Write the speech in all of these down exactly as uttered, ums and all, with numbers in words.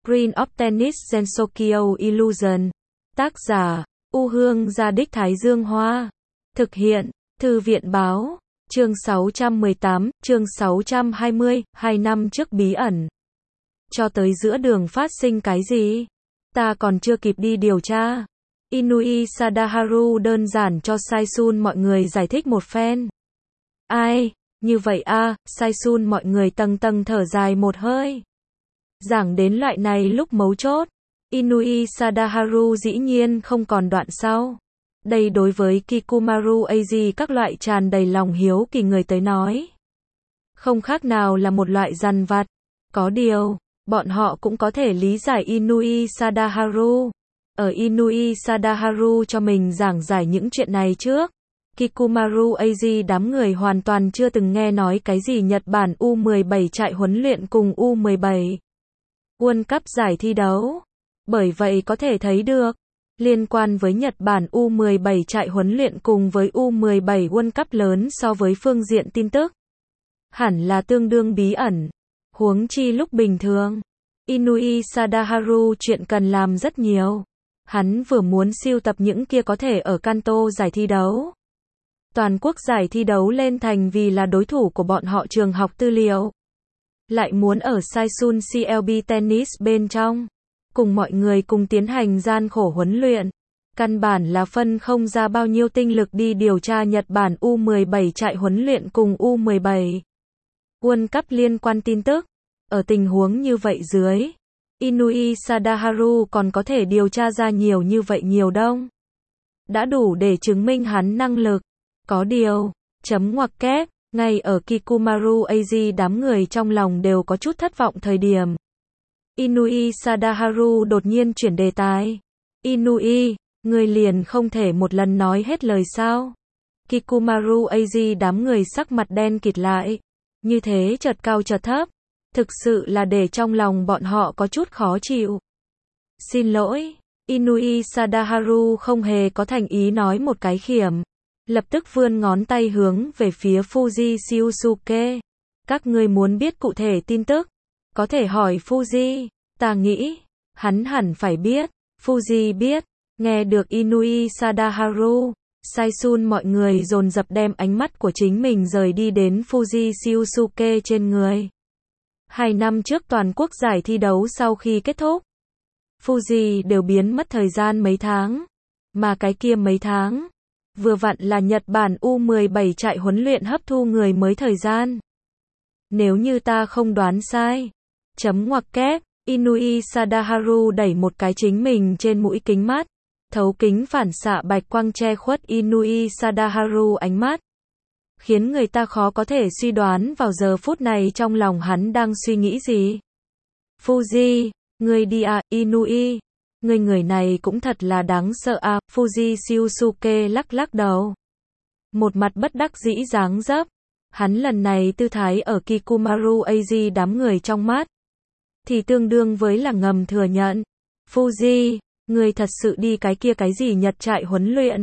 Screen of Tennis Gensokyo Illusion. Tác giả, U Hương Gia Đích Thái Dương Hoa. Thực hiện, Thư viện Báo. Chương sáu trăm mười tám, chương sáu trăm hai mươi, hai năm trước bí ẩn. Cho tới giữa đường phát sinh cái gì? Ta còn chưa kịp đi điều tra. Inui Sadaharu đơn giản cho Saisun mọi người giải thích một phen. Ai? Như vậy a, à, Saisun mọi người tầng tầng thở dài một hơi. Giảng đến loại này lúc mấu chốt, Inui Sadaharu dĩ nhiên không còn đoạn sau. Đây đối với Kikumaru Eiji các loại tràn đầy lòng hiếu kỳ người tới nói, không khác nào là một loại dằn vặt. Có điều, bọn họ cũng có thể lý giải Inui Sadaharu. Ở Inui Sadaharu cho mình giảng giải những chuyện này trước, Kikumaru Eiji đám người hoàn toàn chưa từng nghe nói cái gì Nhật Bản U mười bảy trại huấn luyện cùng U mười bảy World Cup giải thi đấu. Bởi vậy có thể thấy được, liên quan với Nhật Bản U mười bảy trại huấn luyện cùng với U mười bảy World Cup lớn so với phương diện tin tức, hẳn là tương đương bí ẩn. Huống chi lúc bình thường, Inui Sadaharu chuyện cần làm rất nhiều. Hắn vừa muốn sưu tập những kia có thể ở Kanto giải thi đấu, toàn quốc giải thi đấu lên thành vì là đối thủ của bọn họ trường học tư liệu. Lại muốn ở Saisun xê lờ bê Tennis bên trong, cùng mọi người cùng tiến hành gian khổ huấn luyện. Căn bản là phân không ra bao nhiêu tinh lực đi điều tra Nhật Bản U mười bảy trại huấn luyện cùng U mười bảy World Cup liên quan tin tức. Ở tình huống như vậy dưới, Inui Sadaharu còn có thể điều tra ra nhiều như vậy nhiều đông. Đã đủ để chứng minh hắn năng lực. Có điều, chấm ngoặc kép, ngay ở Kikumaru Eiji đám người trong lòng đều có chút thất vọng thời điểm, Inui Sadaharu đột nhiên chuyển đề tài. Inui, người liền không thể một lần nói hết lời sao? Kikumaru Eiji đám người sắc mặt đen kịt lại. Như thế chợt cao chợt thấp, thực sự là để trong lòng bọn họ có chút khó chịu. Xin lỗi, Inui Sadaharu không hề có thành ý nói một cái khiểm. Lập tức vươn ngón tay hướng về phía Fuji Shiosuke. Các ngươi muốn biết cụ thể tin tức, có thể hỏi Fuji. Ta nghĩ, hắn hẳn phải biết. Fuji biết. Nghe được Inui Sadaharu, Saisun mọi người dồn dập đem ánh mắt của chính mình rời đi đến Fuji Shiosuke trên người. Hai năm trước toàn quốc giải thi đấu sau khi kết thúc, Fuji đều biến mất thời gian mấy tháng. Mà cái kia mấy tháng, vừa vặn là Nhật Bản U mười bảy trại huấn luyện hấp thu người mới thời gian. Nếu như ta không đoán sai, chấm ngoặc kép, Inui Sadaharu đẩy một cái chính mình trên mũi kính mắt. Thấu kính phản xạ bạch quang che khuất Inui Sadaharu ánh mắt, khiến người ta khó có thể suy đoán vào giờ phút này trong lòng hắn đang suy nghĩ gì. Fuji, người đi à, Inui. Người người này cũng thật là đáng sợ à, Fuji Shiosuke lắc lắc đầu. Một mặt bất đắc dĩ dáng dấp. Hắn lần này tư thái ở Kikumaru Eiji đám người trong mắt, thì tương đương với là ngầm thừa nhận. Fuji, người thật sự đi cái kia cái gì Nhật trại huấn luyện?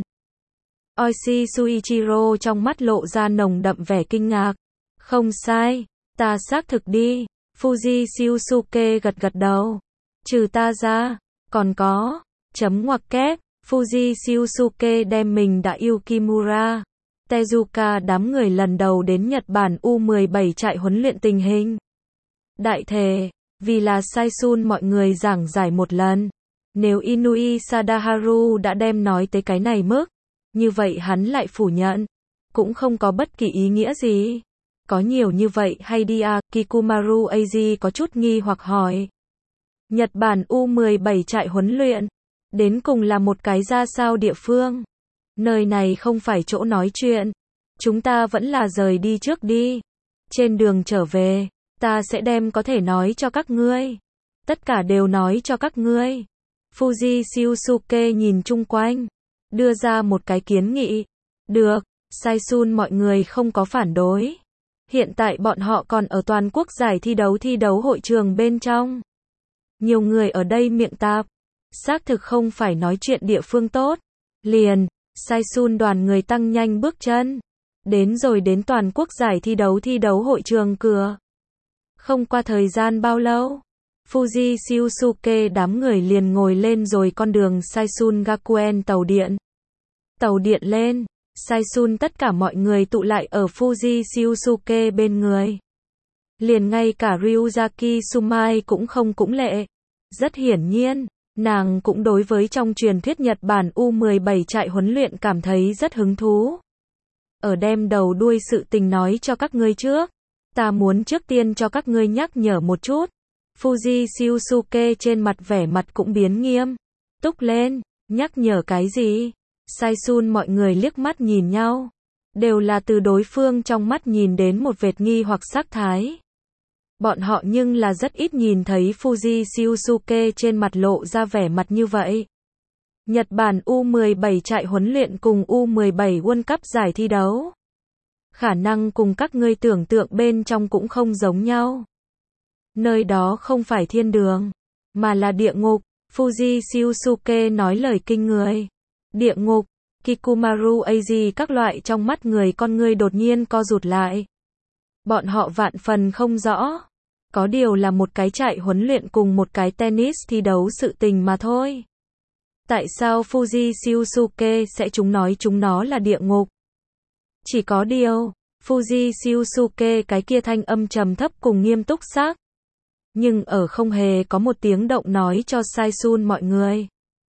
Oishi Suichiro trong mắt lộ ra nồng đậm vẻ kinh ngạc. Không sai, ta xác thực đi. Fuji Shiosuke gật gật đầu. Trừ ta ra, còn có, chấm ngoặc kép, Fuji Shiosuke đem mình đã yêu Kimura, Tezuka đám người lần đầu đến Nhật Bản U mười bảy trại huấn luyện tình hình. Đại thể, vì là Saisun mọi người giảng giải một lần. Nếu Inui Sadaharu đã đem nói tới cái này mức, như vậy hắn lại phủ nhận, cũng không có bất kỳ ý nghĩa gì. Có nhiều như vậy hay đi à? Kikumaru Eiji có chút nghi hoặc hỏi. Nhật Bản U mười bảy trại huấn luyện, đến cùng là một cái ra sao địa phương? Nơi này không phải chỗ nói chuyện. Chúng ta vẫn là rời đi trước đi. Trên đường trở về, ta sẽ đem có thể nói cho các ngươi. Tất cả đều nói cho các ngươi. Fuji Shiosuke nhìn chung quanh, đưa ra một cái kiến nghị. Được, Saisun mọi người không có phản đối. Hiện tại bọn họ còn ở toàn quốc giải thi đấu thi đấu hội trường bên trong. Nhiều người ở đây miệng tạp, xác thực không phải nói chuyện địa phương tốt. Liền, Saisun đoàn người tăng nhanh bước chân. Đến rồi đến toàn quốc giải thi đấu thi đấu hội trường cửa. Không qua thời gian bao lâu, Fuji Shiosuke đám người liền ngồi lên rồi con đường Saisun Gakuen tàu điện. Tàu điện lên, Saisun tất cả mọi người tụ lại ở Fuji Shiosuke bên người. Liền ngay cả Ryuzaki Sumai cũng không cũng lệ. Rất hiển nhiên, nàng cũng đối với trong truyền thuyết Nhật Bản U mười bảy trại huấn luyện cảm thấy rất hứng thú. Ở đem đầu đuôi sự tình nói cho các ngươi trước. Ta muốn trước tiên cho các ngươi nhắc nhở một chút. Fuji Shiosuke trên mặt vẻ mặt cũng biến nghiêm túc lên. Nhắc nhở cái gì? Saisun mọi người liếc mắt nhìn nhau. Đều là từ đối phương trong mắt nhìn đến một vệt nghi hoặc sắc thái. Bọn họ nhưng là rất ít nhìn thấy Fuji Shiosuke trên mặt lộ ra vẻ mặt như vậy. Nhật Bản U mười bảy trại huấn luyện cùng U mười bảy World Cup giải thi đấu. Khả năng cùng các ngươi tưởng tượng bên trong cũng không giống nhau. Nơi đó không phải thiên đường, mà là địa ngục. Fuji Shiosuke nói lời kinh người. Địa ngục, Kikumaru Eiji các loại trong mắt người con ngươi đột nhiên co rụt lại. Bọn họ vạn phần không rõ. Có điều là một cái trại huấn luyện cùng một cái tennis thi đấu sự tình mà thôi. Tại sao Fuji Shiosuke sẽ chúng nói chúng nó là địa ngục? Chỉ có điều, Fuji Shiosuke cái kia thanh âm trầm thấp cùng nghiêm túc xác. Nhưng ở không hề có một tiếng động nói cho Saisun mọi người.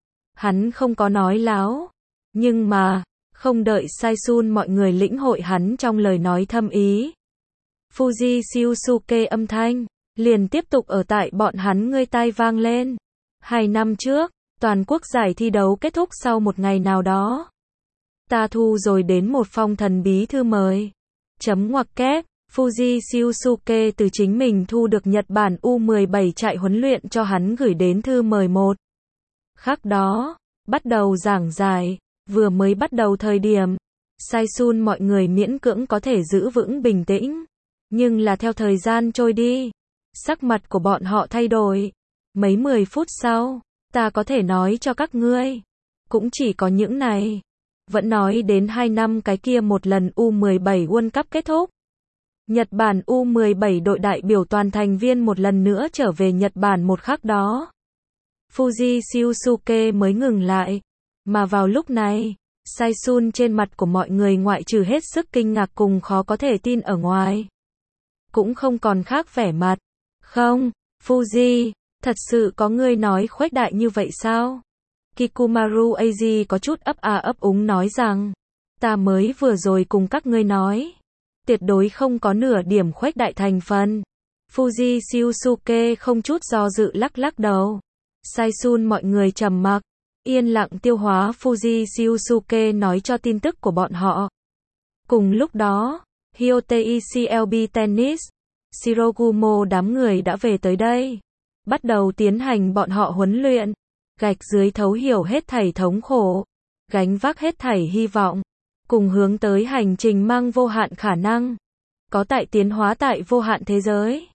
Hắn không có nói láo. Nhưng mà, không đợi Saisun mọi người lĩnh hội hắn trong lời nói thâm ý. Fuji Shiosuke âm thanh, liền tiếp tục ở tại bọn hắn ngươi tai vang lên. Hai năm trước, toàn quốc giải thi đấu kết thúc sau một ngày nào đó. Ta thu rồi đến một phong thần bí thư mời. Chấm ngoặc kép, Fuji Shiosuke từ chính mình thu được Nhật Bản U mười bảy trại huấn luyện cho hắn gửi đến thư mời một. Khắc đó, bắt đầu giảng giải, vừa mới bắt đầu thời điểm, Saisun mọi người miễn cưỡng có thể giữ vững bình tĩnh. Nhưng là theo thời gian trôi đi, sắc mặt của bọn họ thay đổi. Mấy mười phút sau, ta có thể nói cho các ngươi, cũng chỉ có những này. Vẫn nói đến hai năm cái kia một lần U mười bảy World Cup kết thúc. Nhật Bản U mười bảy đội đại biểu toàn thành viên một lần nữa trở về Nhật Bản một khắc đó. Fuji Shiosuke mới ngừng lại. Mà vào lúc này, Saisun trên mặt của mọi người ngoại trừ hết sức kinh ngạc cùng khó có thể tin ở ngoài. Cũng không còn khác vẻ mặt. Không, Fuji, thật sự có người nói khuếch đại như vậy sao? Kikumaru Eiji có chút ấp à ấp úng nói rằng, ta mới vừa rồi cùng các ngươi nói, tuyệt đối không có nửa điểm khuếch đại thành phần. Fuji Shiosuke không chút do dự lắc lắc đầu. Saisun mọi người trầm mặc, yên lặng tiêu hóa Fuji Shiosuke nói cho tin tức của bọn họ. Cùng lúc đó, Hyotei xê lờ bê Tennis, Shirogumo đám người đã về tới đây. Bắt đầu tiến hành bọn họ huấn luyện. Gạch dưới thấu hiểu hết thảy thống khổ. Gánh vác hết thảy hy vọng. Cùng hướng tới hành trình mang vô hạn khả năng. Có tại tiến hóa tại vô hạn thế giới.